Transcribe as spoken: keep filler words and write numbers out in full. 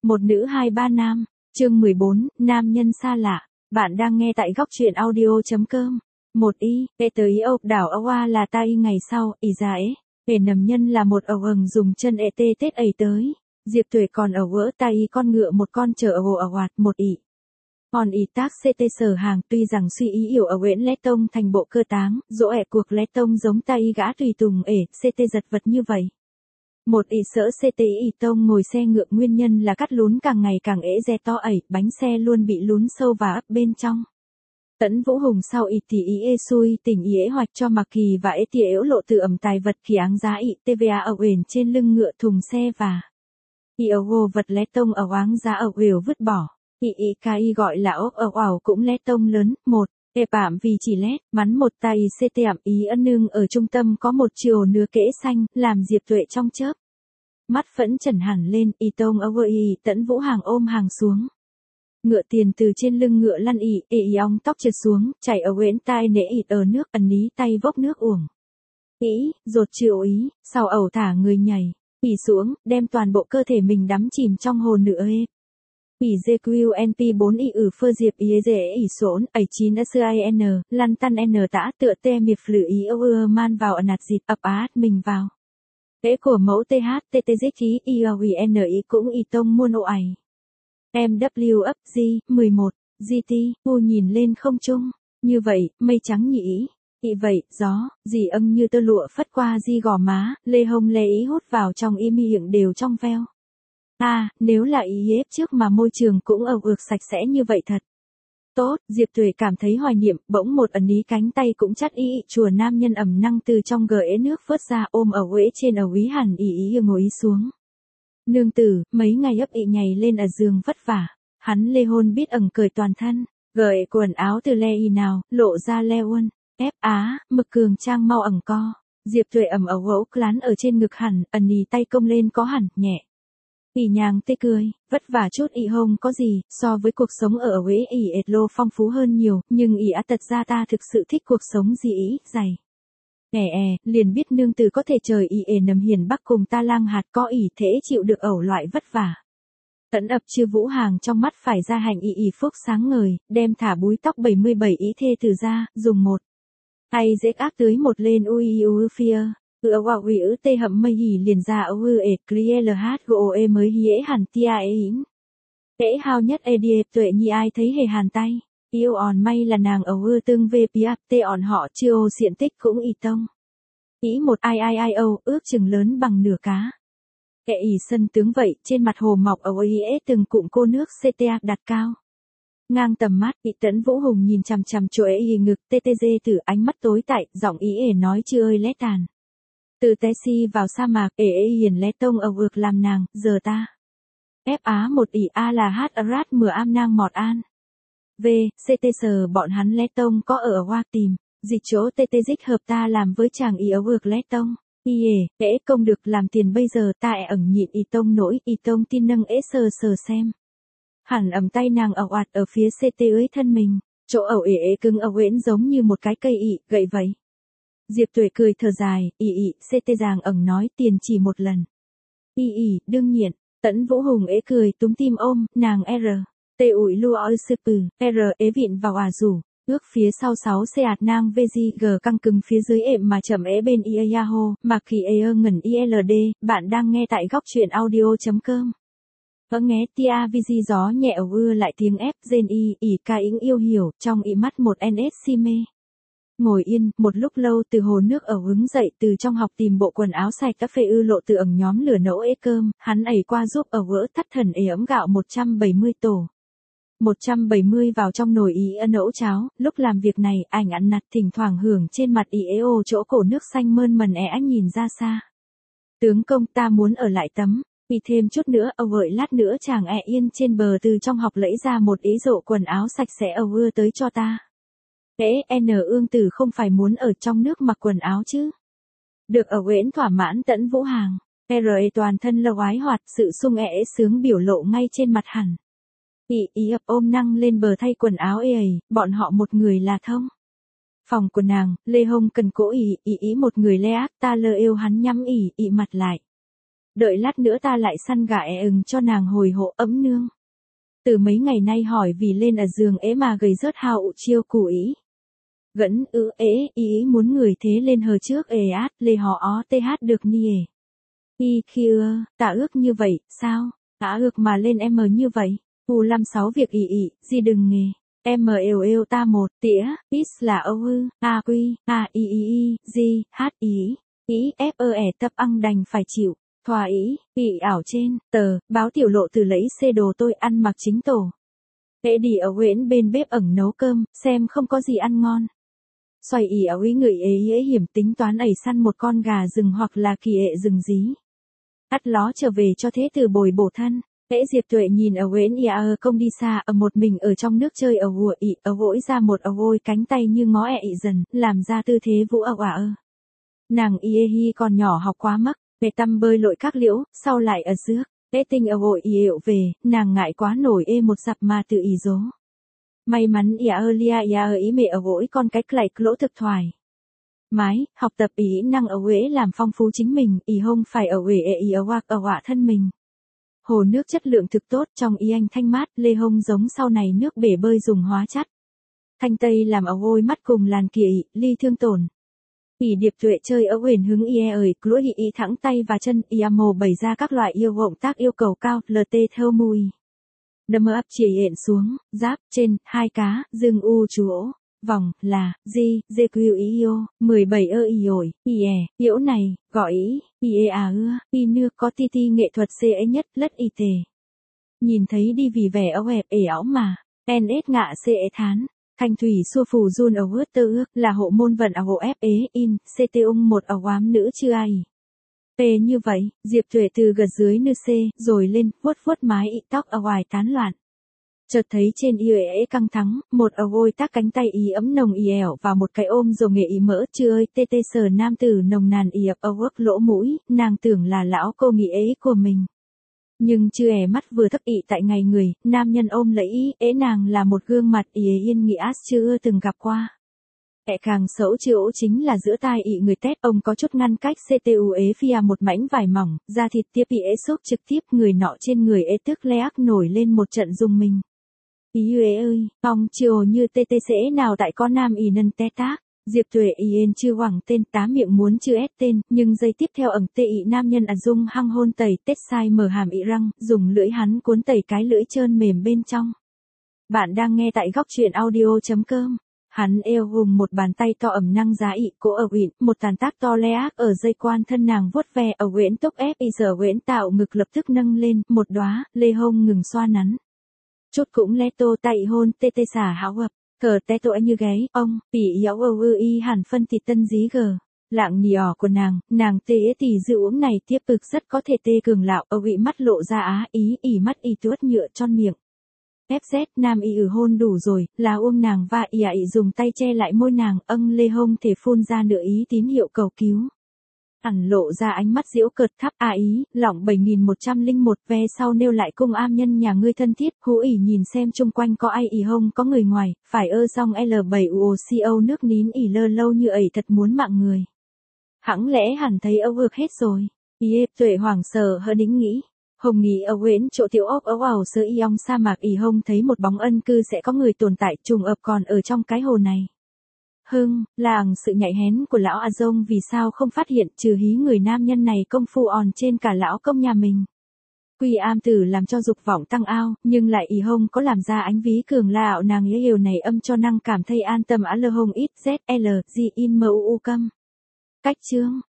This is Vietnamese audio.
Một nữ hai ba nam, chương mười bốn, nam nhân xa lạ. Bạn đang nghe tại góc truyện audio.com. Một y, ê tới ốc đảo Awa là ta y ngày sau, y ra ế. Ê nầm nhân là một ẩu ầng dùng chân ê tê tết ấy tới. Diệp Tuệ còn ẩu vỡ ta y con ngựa một con chở ẩu ẩu hoạt một ị. Còn y tác ct sở hàng tuy rằng suy ý hiểu ở Nguyễn Lét Tông thành bộ cơ táng, dỗ ẹ cuộc Lét Tông giống ta y gã tùy tùng ể, ct giật vật như vậy. Một ị sở ct y tông ngồi xe ngựa nguyên nhân là cắt lún càng ngày càng ế re to ẩy, bánh xe luôn bị lún sâu và ấp bên trong. Tấn Vũ Hùng sau ị thì ý ê xui tỉnh ý ế hoạch cho Mạc Kỳ và ế tỉa ếu lộ từ ẩm tài vật kỳ áng giá ị tva ở uyển trên lưng ngựa thùng xe và ị ấu gồ vật Lét Tông ở áng giá ở uỷu vứt bỏ. Ị ị ca y gọi là ốc ở ảo cũng Lét Tông lớn, một, ê bảm vì chỉ lét, mắn một tay xê tẹm ý ân nương ở trung tâm có một chiều nứa kẽ xanh, làm Diệp Tuệ trong chớp. Mắt phẫn trần hẳn lên, y tông ấu y Tấn Vũ Hàng ôm hàng xuống. Ngựa tiền từ trên lưng ngựa lăn y, ê y ong tóc trượt xuống, chảy ở uyển tai nễ ịt ở nước, ẩn ní tay vốc nước uổng. Ý, rột chiều ý, sau ẩu thả người nhảy, ỉ xuống, đem toàn bộ cơ thể mình đắm chìm trong hồ nữa ê. ỉ giê quy en pê bốn y ử phơ diệp ý dễ ỉ sốn, ẩy chín sin, lăn tăn n tã tựa tê miệp lử ý âu ơ man vào ẩn nạt dịp ập át mình vào. Ế của mẫu th tt dích ý i o i n ý cũng y tông muôn ô ải. em vê ấp G, mười một, giê tê, u nhìn lên không trung, như vậy, mây trắng nhỉ. Ị vậy, gió, dì âng như tơ lụa phất qua di gò má, lê hông lê ý hút vào trong y miệng đều trong veo. À, nếu là ý ép trước mà môi trường cũng ầu ược sạch sẽ như vậy thật. Tốt, Diệp Tuệ cảm thấy hoài niệm, bỗng một ẩn ý cánh tay cũng chắt ý, ý chùa nam nhân ẩm năng từ trong gờ ế nước vớt ra ôm ở uế trên ở úy hẳn ý ý ngồi ý xuống. Nương tử, mấy ngày ấp ị nhảy lên ở giường vất vả, hắn lê hôn biết ẩn cười toàn thân, gợi quần áo từ le y nào, lộ ra le uân, ép á, mực cường trang mau ẩn co. Diệp Tuệ ẩm ấu ấu lán ở trên ngực hẳn, ẩn ý tay công lên có hẳn, nhẹ. Ỉ nhàng tê cười, vất vả chút ị hông có gì, so với cuộc sống ở Huế ỉ ệt lô phong phú hơn nhiều, nhưng ỉ á tật ra ta thực sự thích cuộc sống gì ý, dày. Ẻ è, liền biết nương tử có thể trời ỉ ể nầm hiền bắc cùng ta lang hạt có ỉ thế chịu được ẩu loại vất vả. Tẫn ập chư Vũ Hàng trong mắt phải ra hành ỉ ỉ phúc sáng ngời, đem thả búi tóc bảy mươi bảy ý thê từ ra, dùng một. Tay dễ ác tưới một lên ui ui phia. Ư ảo ủy ư tê hậm mây hỉ liền ra ư ư ệt kli lh go e mới hí ế hẳn tia ế ín. Ế hao nhất ê điệp Tuệ nhi ai thấy hề hàn tay, yêu òn may là nàng ấu ư tương về piap tê òn họ chiêu diện tích cũng y tông. Ý một ai ai ai âu ước chừng lớn bằng nửa cá. Ế ỉ sân tướng vậy, trên mặt hồ mọc ấu ý ế từng cụm cô nước cta đặt cao. Ngang tầm mắt, ị Tấn Vũ Hùng nhìn chằm chằm chỗ ế ỉ ngực ttg từ ánh mắt tối tại, giọng ý ế nói chưa ơi lét tàn. Từ té si vào sa mạc, ế ế hiền lé tông ở vượt làm nàng, giờ ta. Ép á một ỉ a là hát ở rát mửa am nang mọt an. V, ct sờ bọn hắn lé tông có ở hoa tìm, dịch chỗ tt dích hợp ta làm với chàng ý ấu vượt lé tông. Y ế, ế công được làm tiền bây giờ ta ẻ ẩn nhịn y tông nỗi y tông tin nâng ế sờ sờ xem. Hẳn ẩm tay nàng ở oạt ở phía ct ới thân mình, chỗ ẩu ế ế cứng ở uyển giống như một cái cây ị, gậy vậy. Diệp Tuệ cười thở dài, ỉ ỉ, ct giàng ẩn nói tiền chỉ một lần. ỉ ỉ, đương nhiên, Tẫn Vũ Hùng ế cười túm tim ôm, nàng R. Tê ủi lua oi sư pừ, R ế vịn vào à rủ, ước phía sau sáu xe ạt nang vg căng cứng phía dưới ệm mà chậm ế bên ia yahoo, mà kỳ ê ơ ngẩn ild, bạn đang nghe tại góc truyện audio.com. Vỡ nghe tia vg gió nhẹ ầu ưa lại tiếng ép gen y, ỉ ca ính yêu hiểu, trong y mắt một ns si mê. Ngồi yên, một lúc lâu từ hồ nước ở hứng dậy từ trong học tìm bộ quần áo sạch cà phê ư lộ từ ẩn nhóm lửa nấu ế cơm, hắn ẩy qua giúp ở vỡ thắt thần ế ấm gạo một trăm bảy mươi tổ. một trăm bảy mươi vào trong nồi ý ân nấu cháo, lúc làm việc này, ảnh ăn nặt thỉnh thoảng hưởng trên mặt ý ế ô chỗ cổ nước xanh mơn mần é anh nhìn ra xa. Tướng công ta muốn ở lại tắm, vì thêm chút nữa âu gợi lát nữa chàng ẹ yên trên bờ từ trong học lẫy ra một ý rộ quần áo sạch sẽ âu ưa tới cho ta. Ế N ương tử không phải muốn ở trong nước mặc quần áo chứ. Được ở uyển thỏa mãn Tẫn Vũ Hàng. R toàn thân lơ oái hoạt sự sung ế sướng biểu lộ ngay trên mặt hẳn. Ị ý ập ôm năng lên bờ thay quần áo ê ầy, bọn họ một người là thông. Phòng của nàng, lê hông cần cỗ ỉ, ị ý một người lê ác ta lơ yêu hắn nhắm ỉ, ị mặt lại. Đợi lát nữa ta lại săn gà e ừng cho nàng hồi hộ ấm nương. Từ mấy ngày nay hỏi vì lên ở giường ế mà gầy rớt hao ụ chiêu củ ý. Gẫn ư ế ý muốn người thế lên hờ trước ề át lê họ ó tê hát được ni ề. Y khi ưa, ta ước như vậy, sao? Ta ước mà lên em mờ như vậy. U năm sáu việc ị ị, gì đừng nghề. Em mờ êu êu ta một tĩa, is là âu ư, a quy, a i i i, gì, hát ý, ý f ơ ẻ tập ăn đành phải chịu. Thòa ý, ị ảo trên, tờ, báo tiểu lộ từ lấy xê đồ tôi ăn mặc chính tổ. Ế đi ở Nguyễn bên bếp ẩn nấu cơm, xem không có gì ăn ngon. Xoay ý ảo ý người ế ế hiểm tính toán ẩy săn một con gà rừng hoặc là kỳ ệ rừng dí. Ắt ló trở về cho thế từ bồi bổ thân. Ế Diệp Tuệ nhìn ở Nguyễn ia ơ công đi xa ở một mình ở trong nước chơi ở hùa ị ở gỗi ra một ở gôi cánh tay như ngó ẹ ị dần, làm ra tư thế vũ ở quả ơ. Nàng y hi còn nhỏ học quá mất, về tâm bơi lội các liễu, sau lại ở rước. Ế tinh ở gội y hiệu về, nàng ngại quá nổi ê một dặp mà tự ý dố. May mắn ia ơ lia ia ơ ý mẹ ở gỗi con cái lạch lỗ thực thoải. Mái, học tập ý năng ở Huế làm phong phú chính mình, ý không phải ở Huế ý ở hoặc ở họa thân mình. Hồ nước chất lượng thực tốt trong ý anh thanh mát, lê hông giống sau này nước bể bơi dùng hóa chất. Thanh tây làm ở gôi mắt cùng làn kỳ ị, ly thương tổn. Ỷ Điệp Tuệ chơi ở huyền hứng ie ơi, lũa ị ị thẳng tay và chân, ia mồ bày ra các loại yêu gộng tác yêu cầu cao, lt thơ mùi. Đâm ấp chỉ hện xuống, giáp, trên, hai cá, dương u chú ổ. Vòng, là, di, dê quy ý yêu, mười bảy ơ y ổi, y è, yếu này, gọi ý, y ê à ưa, y nưa có ti ti nghệ thuật xê ấy nhất, lất y tề. Nhìn thấy đi vì vẻ ấu hẹp ế áo mà, en ết ngạ xê ế thán, thanh thủy xua phù run ở hướt tơ ước, là hộ môn vận ở hộ ép ế, in, xê tê ung một ở hoám nữ chưa ai. Pê như vậy, Diệp Tuệ từ gật dưới nư xê, rồi lên, vuốt vuốt mái ị tóc ở ngoài tán loạn. Chợt thấy trên y ế căng thắng, một ở gôi tác cánh tay y ấm nồng y ẻo và một cái ôm dầu nghệ y mỡ chưa ơi tê tê sờ nam tử nồng nàn y ập ở quất lỗ mũi, nàng tưởng là lão cô nghĩ ế của mình. Nhưng chưa ẻ mắt vừa thấp ị tại ngày người, nam nhân ôm lấy y, ế nàng là một gương mặt y yên nghị ás chưa từng gặp qua. Ẻ càng xấu chưa ố chính là giữa tai ị người tét, ông có chút ngăn cách ctu ế phia một mảnh vải mỏng, da thịt tiếp y ế xốp trực tiếp người nọ trên người ế tức le ác nổi lên một trận rung mình. Ý ế ơi, ông chiều như tê tê sẽ nào tại con nam y nân té tác, Diệp Tuệ y yên chưa hoảng tên tá miệng muốn chưa ép tên, nhưng giây tiếp theo ẩn tê y nam nhân ẩn dung hăng hôn tẩy tết sai mở hàm y răng, dùng lưỡi hắn cuốn tẩy cái lưỡi trơn mềm bên trong. Bạn đang nghe tại góc truyện audio.com. Hắn eo hùng một bàn tay to ẩm năng giá ị cố ở uyển, một tàn tác to le ác ở dây quan thân nàng vuốt ve ở uyển tốc ép y giờ uyển tạo ngực lập tức nâng lên, một đóa, lê hông ngừng xoa nắn. Chút cũng lé tô tay hôn tê tê xả háo hợp, cờ té tội như gáy, ông, bị yếu ơ ư y hẳn phân thịt tân dí gờ. Lạng nhỏ của nàng, nàng tê tỷ dự uống này tiếp cực rất có thể tê cường lạo ở vị mắt lộ ra á ý ỉ mắt y tuốt nhựa tròn miệng. ép dét nam y ử hôn đủ rồi, là uông nàng và y ị dùng tay che lại môi nàng, âng lê hông thể phun ra nửa ý tín hiệu cầu cứu. Ẩn lộ ra ánh mắt diễu cợt thắp a ý, lỏng bảy nghìn một trăm lẻ một ve sau nêu lại cung am nhân nhà ngươi thân thiết, hú ỉ nhìn xem chung quanh có ai ỉ hông có người ngoài, phải ơ xong L bảy u o c o nước nín ỉ lơ lâu như ẩy thật muốn mạng người. Hẳn lẽ hẳn thấy âu ước hết rồi, y Tuệ hoảng sợ hơ đính nghĩ. Hồng nghĩ ở Nguyễn chỗ tiểu ốc ở vào sơ y ong sa mạc ỉ hông thấy một bóng ân cư sẽ có người tồn tại trùng ập còn ở trong cái hồ này. Hưng, làng sự nhạy hén của lão A Dông vì sao không phát hiện trừ hí người nam nhân này công phu on trên cả lão công nhà mình. Quy am tử làm cho dục vọng tăng ao, nhưng lại ỉ hông có làm ra ánh ví cường lạo nàng ý hiểu này âm cho năng cảm thấy an tâm á lơ hông ít z l g in m u u câm. Cách chương.